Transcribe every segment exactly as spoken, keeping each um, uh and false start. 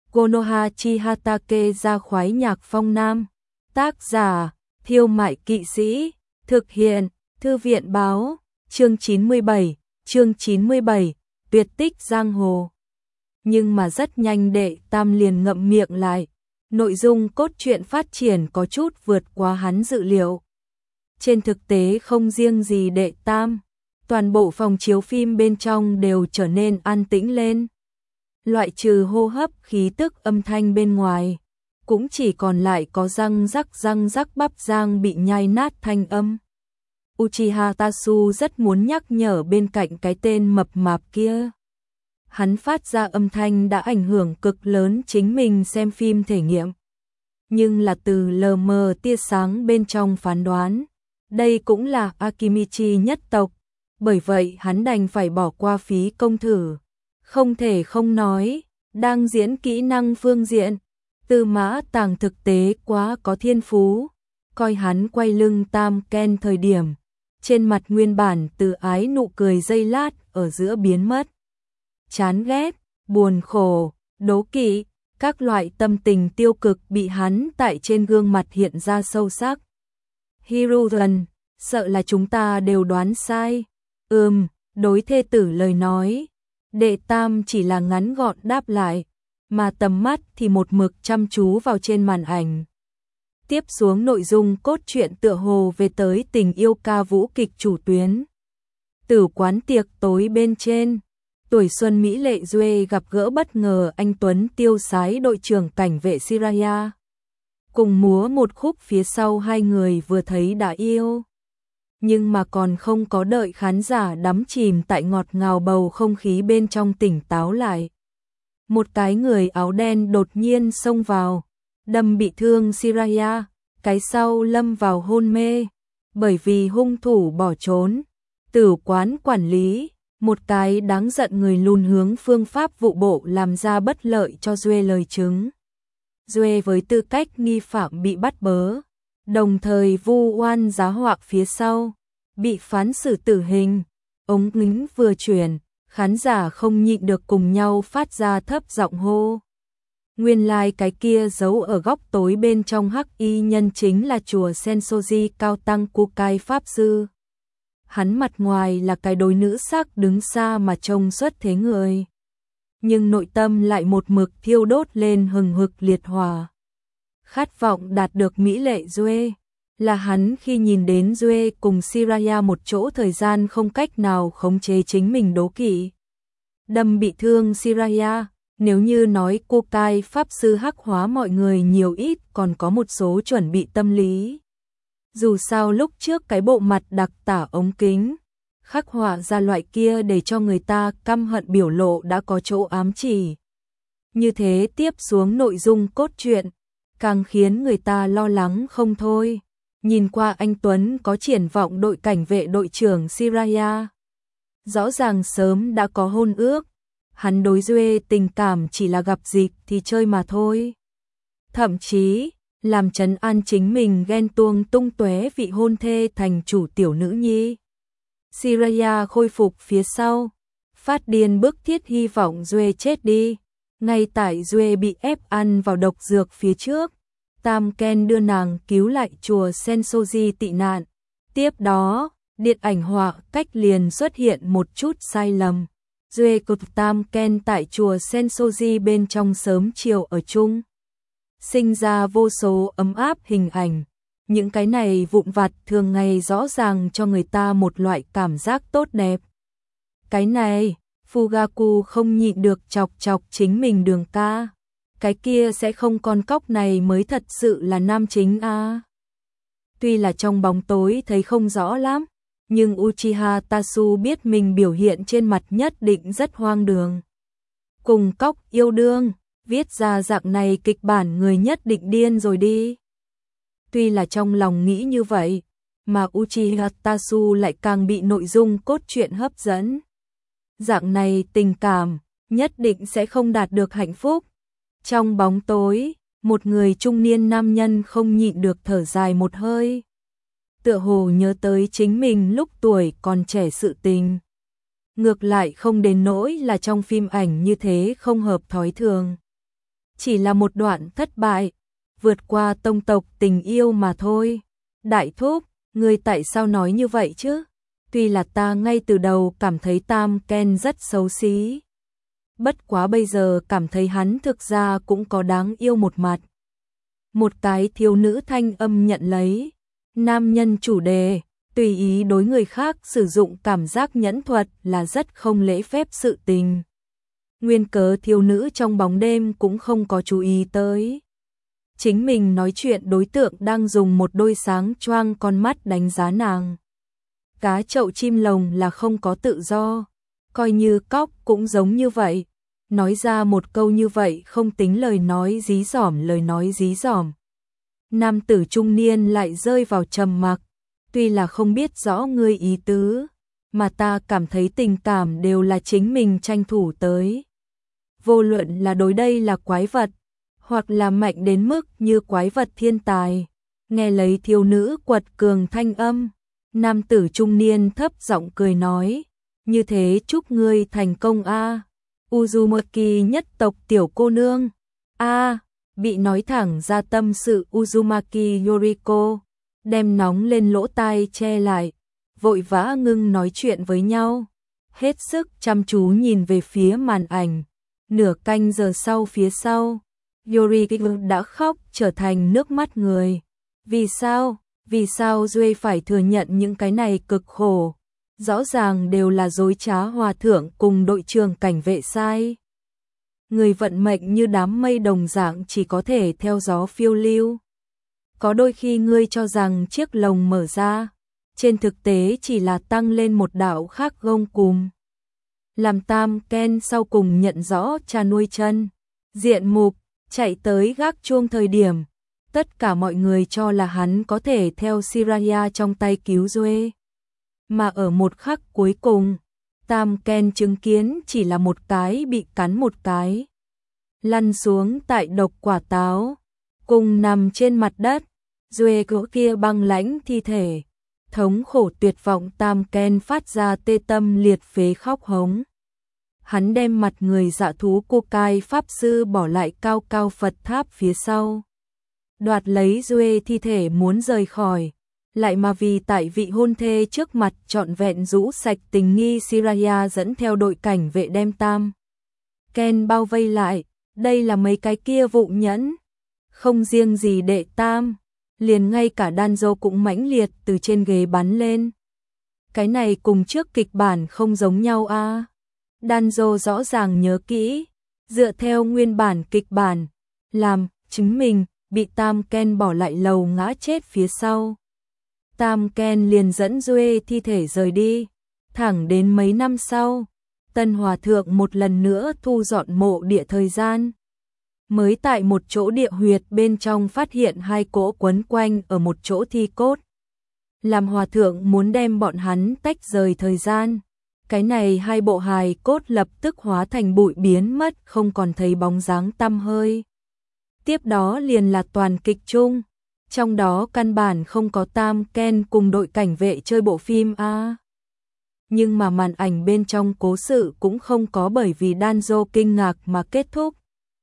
Konoha Chihatake ra khoái nhạc phong nam. Tác giả, Thiêu Mại Kỵ Sĩ. Thực hiện, Thư viện báo. Chương chín mươi bảy, chương chín mươi bảy, tuyệt tích giang hồ. Nhưng mà rất nhanh Đệ Tam liền ngậm miệng lại. Nội dung cốt truyện phát triển có chút vượt quá hắn dự liệu. Trên thực tế không riêng gì Đệ Tam, toàn bộ phòng chiếu phim bên trong đều trở nên an tĩnh lên. Loại trừ hô hấp khí tức âm thanh bên ngoài, cũng chỉ còn lại có răng rắc răng rắc bắp rang bị nhai nát thanh âm. Uchiha Tasu rất muốn nhắc nhở bên cạnh cái tên mập mạp kia. Hắn phát ra âm thanh đã ảnh hưởng cực lớn chính mình xem phim thể nghiệm. Nhưng là từ lờ mờ tia sáng bên trong phán đoán, đây cũng là Akimichi nhất tộc, bởi vậy hắn đành phải bỏ qua phí công thử. Không thể không nói, đang diễn kỹ năng phương diện, Tư Mã Tàng thực tế quá có thiên phú. Coi hắn quay lưng Tam Ken thời điểm, trên mặt nguyên bản từ ái nụ cười giây lát ở giữa biến mất. Chán ghét, buồn khổ, đố kỵ, các loại tâm tình tiêu cực bị hắn tại trên gương mặt hiện ra sâu sắc. Hiruzen, sợ là chúng ta đều đoán sai. Ừm, đối thê tử lời nói. Đệ Tam chỉ là ngắn gọn đáp lại, mà tầm mắt thì một mực chăm chú vào trên màn ảnh. Tiếp xuống nội dung cốt truyện tựa hồ về tới tình yêu ca vũ kịch chủ tuyến. Tử quán tiệc tối bên trên, tuổi xuân mỹ lệ Duê gặp gỡ bất ngờ anh tuấn tiêu sái đội trưởng cảnh vệ Jiraiya. Cùng múa một khúc phía sau hai người vừa thấy đã yêu. Nhưng mà còn không có đợi khán giả đắm chìm tại ngọt ngào bầu không khí bên trong tỉnh táo lại. Một cái người áo đen đột nhiên xông vào, đâm bị thương Jiraiya, cái sau lâm vào hôn mê. Bởi vì hung thủ bỏ trốn, tử quán quản lý, một cái đáng giận người lùn hướng phương pháp vụ bộ làm ra bất lợi cho Duê lời chứng. Duê với tư cách nghi phạm bị bắt bớ, đồng thời vu oan giá họa phía sau, bị phán xử tử hình. Ống kính vừa chuyển, khán giả không nhịn được cùng nhau phát ra thấp giọng hô. Nguyên lai like cái kia giấu ở góc tối bên trong hắc y nhân chính là chùa Sensoji cao tăng Kukai Pháp Sư. Hắn mặt ngoài là cái đối nữ sắc đứng xa mà trông xuất thế người, nhưng nội tâm lại một mực thiêu đốt lên hừng hực liệt hỏa. Khát vọng đạt được mỹ lệ Duê, là hắn khi nhìn đến Duê cùng Jiraiya một chỗ thời gian không cách nào khống chế chính mình đố kỵ. Đâm bị thương Jiraiya, nếu như nói Kukai Pháp Sư hắc hóa mọi người nhiều ít còn có một số chuẩn bị tâm lý. Dù sao lúc trước cái bộ mặt đặc tả ống kính, khắc họa ra loại kia để cho người ta căm hận biểu lộ đã có chỗ ám chỉ. Như thế tiếp xuống nội dung cốt truyện, càng khiến người ta lo lắng không thôi. Nhìn qua anh Tuấn có triển vọng đội cảnh vệ đội trưởng Jiraiya. Rõ ràng sớm đã có hôn ước, hắn đối Duê tình cảm chỉ là gặp dịp thì chơi mà thôi. Thậm chí, làm trấn an chính mình ghen tuông tung tóe vị hôn thê thành chủ tiểu nữ nhi. Jiraiya khôi phục phía sau, phát điên bức thiết hy vọng Duê chết đi. Ngay tại Duê bị ép ăn vào độc dược phía trước, Tam Ken đưa nàng cứu lại chùa Sensoji tị nạn. Tiếp đó, điện ảnh họa cách liền xuất hiện một chút sai lầm. Duê cùng Tam Ken tại chùa Sensoji bên trong sớm chiều ở chung, sinh ra vô số ấm áp hình ảnh. Những cái này vụn vặt thường ngày rõ ràng cho người ta một loại cảm giác tốt đẹp. Cái này, Fugaku không nhịn được chọc chọc chính mình Đường ca. Cái kia sẽ không con cóc này mới thật sự là nam chính a. À. Tuy là trong bóng tối thấy không rõ lắm, nhưng Uchiha Tasu biết mình biểu hiện trên mặt nhất định rất hoang đường. Cùng cóc yêu đương, viết ra dạng này kịch bản người nhất định điên rồi đi. Tuy là trong lòng nghĩ như vậy, mà Uchiha Tasu lại càng bị nội dung cốt truyện hấp dẫn. Dạng này tình cảm, nhất định sẽ không đạt được hạnh phúc. Trong bóng tối, một người trung niên nam nhân không nhịn được thở dài một hơi. Tựa hồ nhớ tới chính mình lúc tuổi còn trẻ sự tình. Ngược lại không đến nỗi là trong phim ảnh như thế không hợp thói thường. chỉ là một đoạn thất bại, vượt qua tông tộc tình yêu mà thôi. Đại thúc, ngươi tại sao nói như vậy chứ? Tuy là ta ngay từ đầu cảm thấy Tam Ken rất xấu xí. Bất quá bây giờ cảm thấy hắn thực ra cũng có đáng yêu một mặt. Một cái thiếu nữ thanh âm nhận lấy. Nam nhân chủ đề, tùy ý đối người khác sử dụng cảm giác nhẫn thuật là rất không lễ phép sự tình. Nguyên cớ thiếu nữ trong bóng đêm cũng không có chú ý tới. Chính mình nói chuyện đối tượng đang dùng một đôi sáng choang con mắt đánh giá nàng. Cá chậu chim lồng là không có tự do, coi như cóc cũng giống như vậy. Nói ra một câu như vậy không tính lời nói dí dỏm lời nói dí dỏm. Nam tử trung niên lại rơi vào trầm mặc, tuy là không biết rõ ngươi ý tứ, mà ta cảm thấy tình cảm đều là chính mình tranh thủ tới. Vô luận là đối đây là quái vật, hoặc là mạnh đến mức như quái vật thiên tài. Nghe lấy thiếu nữ quật cường thanh âm, nam tử trung niên thấp giọng cười nói, như thế chúc ngươi thành công a. Uzumaki nhất tộc tiểu cô nương. A, bị nói thẳng ra tâm sự Uzumaki Yoriko, đem nóng lên lỗ tai che lại, vội vã ngưng nói chuyện với nhau, hết sức chăm chú nhìn về phía màn ảnh. Nửa canh giờ sau phía sau, Yoriko đã khóc trở thành nước mắt người. Vì sao? Vì sao Duy phải thừa nhận những cái này cực khổ? Rõ ràng đều là dối trá hòa thượng cùng đội trưởng cảnh vệ sai. Người vận mệnh như đám mây đồng dạng chỉ có thể theo gió phiêu lưu. Có đôi khi ngươi cho rằng chiếc lồng mở ra, trên thực tế chỉ là tăng lên một đạo khác gông cùm. Làm Tam Ken sau cùng nhận rõ cha nuôi chân, diện mục, chạy tới gác chuông thời điểm, tất cả mọi người cho là hắn có thể theo Siraya trong tay cứu Duê. Mà ở một khắc cuối cùng, Tam Ken chứng kiến chỉ là một cái bị cắn một cái. Lăn xuống tại độc quả táo, cùng nằm trên mặt đất, Duê cỗ kia băng lãnh thi thể. Thống khổ tuyệt vọng Tam Ken phát ra tê tâm liệt phế khóc hống. Hắn đem mặt người dạ thú cô cai pháp sư bỏ lại cao cao Phật tháp phía sau. Đoạt lấy Duê thi thể muốn rời khỏi. Lại mà vì tại vị hôn thê trước mặt trọn vẹn rũ sạch tình nghi Siraya dẫn theo đội cảnh vệ đem Tam Ken bao vây lại. Đây là mấy cái kia vụ nhẫn. Không riêng gì đệ Tam, liền ngay cả Danzo cũng mãnh liệt từ trên ghế bắn lên. Cái này cùng trước kịch bản không giống nhau a. À? Danzo rõ ràng nhớ kỹ, dựa theo nguyên bản kịch bản, làm chứng mình bị Tam Ken bỏ lại lầu ngã chết phía sau. Tam Ken liền dẫn Duê thi thể rời đi, thẳng đến mấy năm sau, Tân Hòa Thượng một lần nữa thu dọn mộ địa thời gian. Mới tại một chỗ địa huyệt bên trong phát hiện hai cỗ quấn quanh ở một chỗ thi cốt. Làm Hòa Thượng muốn đem bọn hắn tách rời thời gian. Cái này hai bộ hài cốt lập tức hóa thành bụi biến mất không còn thấy bóng dáng tăm hơi. Tiếp đó liền là toàn kịch chung. Trong đó căn bản không có Tam Ken cùng đội cảnh vệ chơi bộ phim a. Nhưng mà màn ảnh bên trong cố sự cũng không có bởi vì Danzo kinh ngạc mà kết thúc.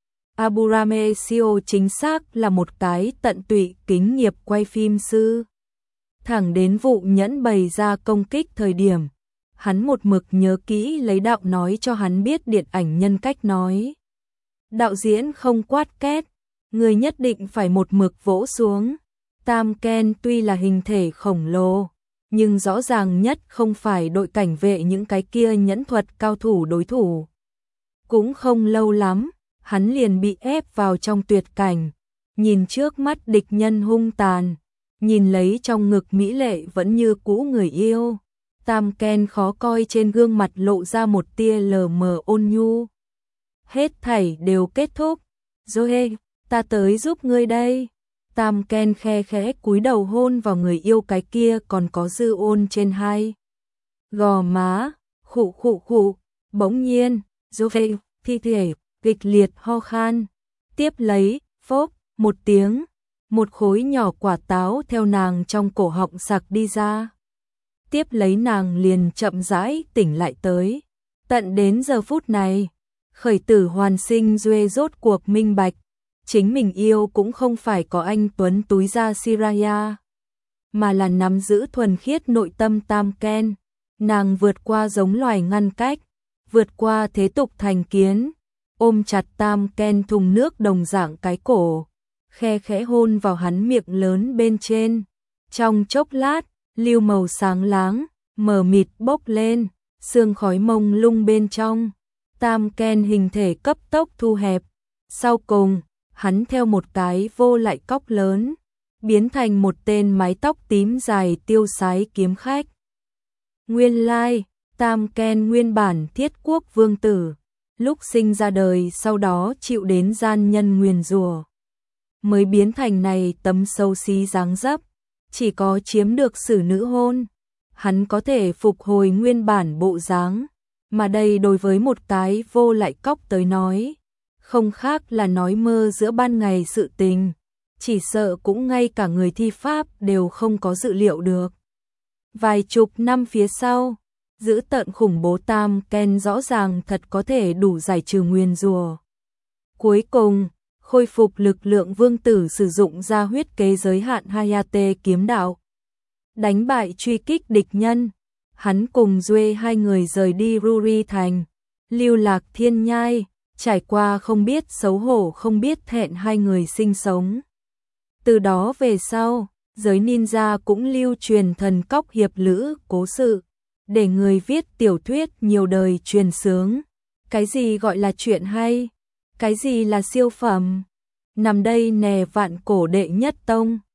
Aburame Shio chính xác là một cái tận tụy kính nghiệp quay phim sư. Thẳng đến vụ nhẫn bày ra công kích thời điểm, hắn một mực nhớ kỹ lấy đạo nói cho hắn biết điện ảnh nhân cách nói. Đạo diễn không quát két, người nhất định phải một mực vỗ xuống. Tam Ken tuy là hình thể khổng lồ, nhưng rõ ràng nhất không phải đội cảnh vệ những cái kia nhẫn thuật cao thủ đối thủ. Cũng không lâu lắm, hắn liền bị ép vào trong tuyệt cảnh, nhìn trước mắt địch nhân hung tàn, nhìn lấy trong ngực mỹ lệ vẫn như cũ người yêu. Tam Ken khó coi trên gương mặt lộ ra một tia lờ mờ ôn nhu. Hết thảy đều kết thúc. Zoe, ta tới giúp ngươi đây. Tam Ken khe khẽ cúi đầu hôn vào người yêu cái kia còn có dư ôn trên hai gò má, khụ khụ khụ. Bỗng nhiên, Zoe, thi thể, kịch liệt ho khan. Tiếp lấy, phốp, một tiếng, một khối nhỏ quả táo theo nàng trong cổ họng sặc đi ra. Tiếp lấy nàng liền chậm rãi tỉnh lại tới. Tận đến giờ phút này, khởi tử hoàn sinh Duê rốt cuộc minh bạch, chính mình yêu cũng không phải có anh tuấn túi da Siraya, mà là nắm giữ thuần khiết nội tâm Tam Ken. Nàng vượt qua giống loài ngăn cách, vượt qua thế tục thành kiến, ôm chặt Tam Ken thùng nước đồng dạng cái cổ, khe khẽ hôn vào hắn miệng lớn bên trên. Trong chốc lát, lưu màu sáng láng, mờ mịt bốc lên, sương khói mông lung bên trong. Tam Ken hình thể cấp tốc thu hẹp. Sau cùng, hắn theo một cái vô lại cóc lớn, biến thành một tên mái tóc tím dài tiêu sái kiếm khách. Nguyên lai, Tam Ken nguyên bản Thiết Quốc vương tử, lúc sinh ra đời sau đó chịu đến gian nhân nguyền rủa, mới biến thành này tấm xấu xí dáng dấp, chỉ có chiếm được xử nữ hôn, hắn có thể phục hồi nguyên bản bộ dáng, mà đây đối với một cái vô lại cóc tới nói, không khác là nói mơ giữa ban ngày sự tình, chỉ sợ cũng ngay cả người thi pháp đều không có dự liệu được. Vài chục năm phía sau, giữ tận khủng bố Tam Ken rõ ràng thật có thể đủ giải trừ nguyền rủa. Cuối cùng, khôi phục lực lượng vương tử sử dụng ra huyết kế giới hạn Hayate kiếm đạo, đánh bại truy kích địch nhân. Hắn cùng Duệ hai người rời đi Ruri thành, lưu lạc thiên nhai, trải qua không biết xấu hổ không biết thẹn hai người sinh sống. Từ đó về sau, giới ninja cũng lưu truyền thần cóc hiệp lữ cố sự, để người viết tiểu thuyết nhiều đời truyền xướng. Cái gì gọi là chuyện hay? Cái gì là siêu phẩm? Nằm đây nè vạn cổ đệ nhất tông.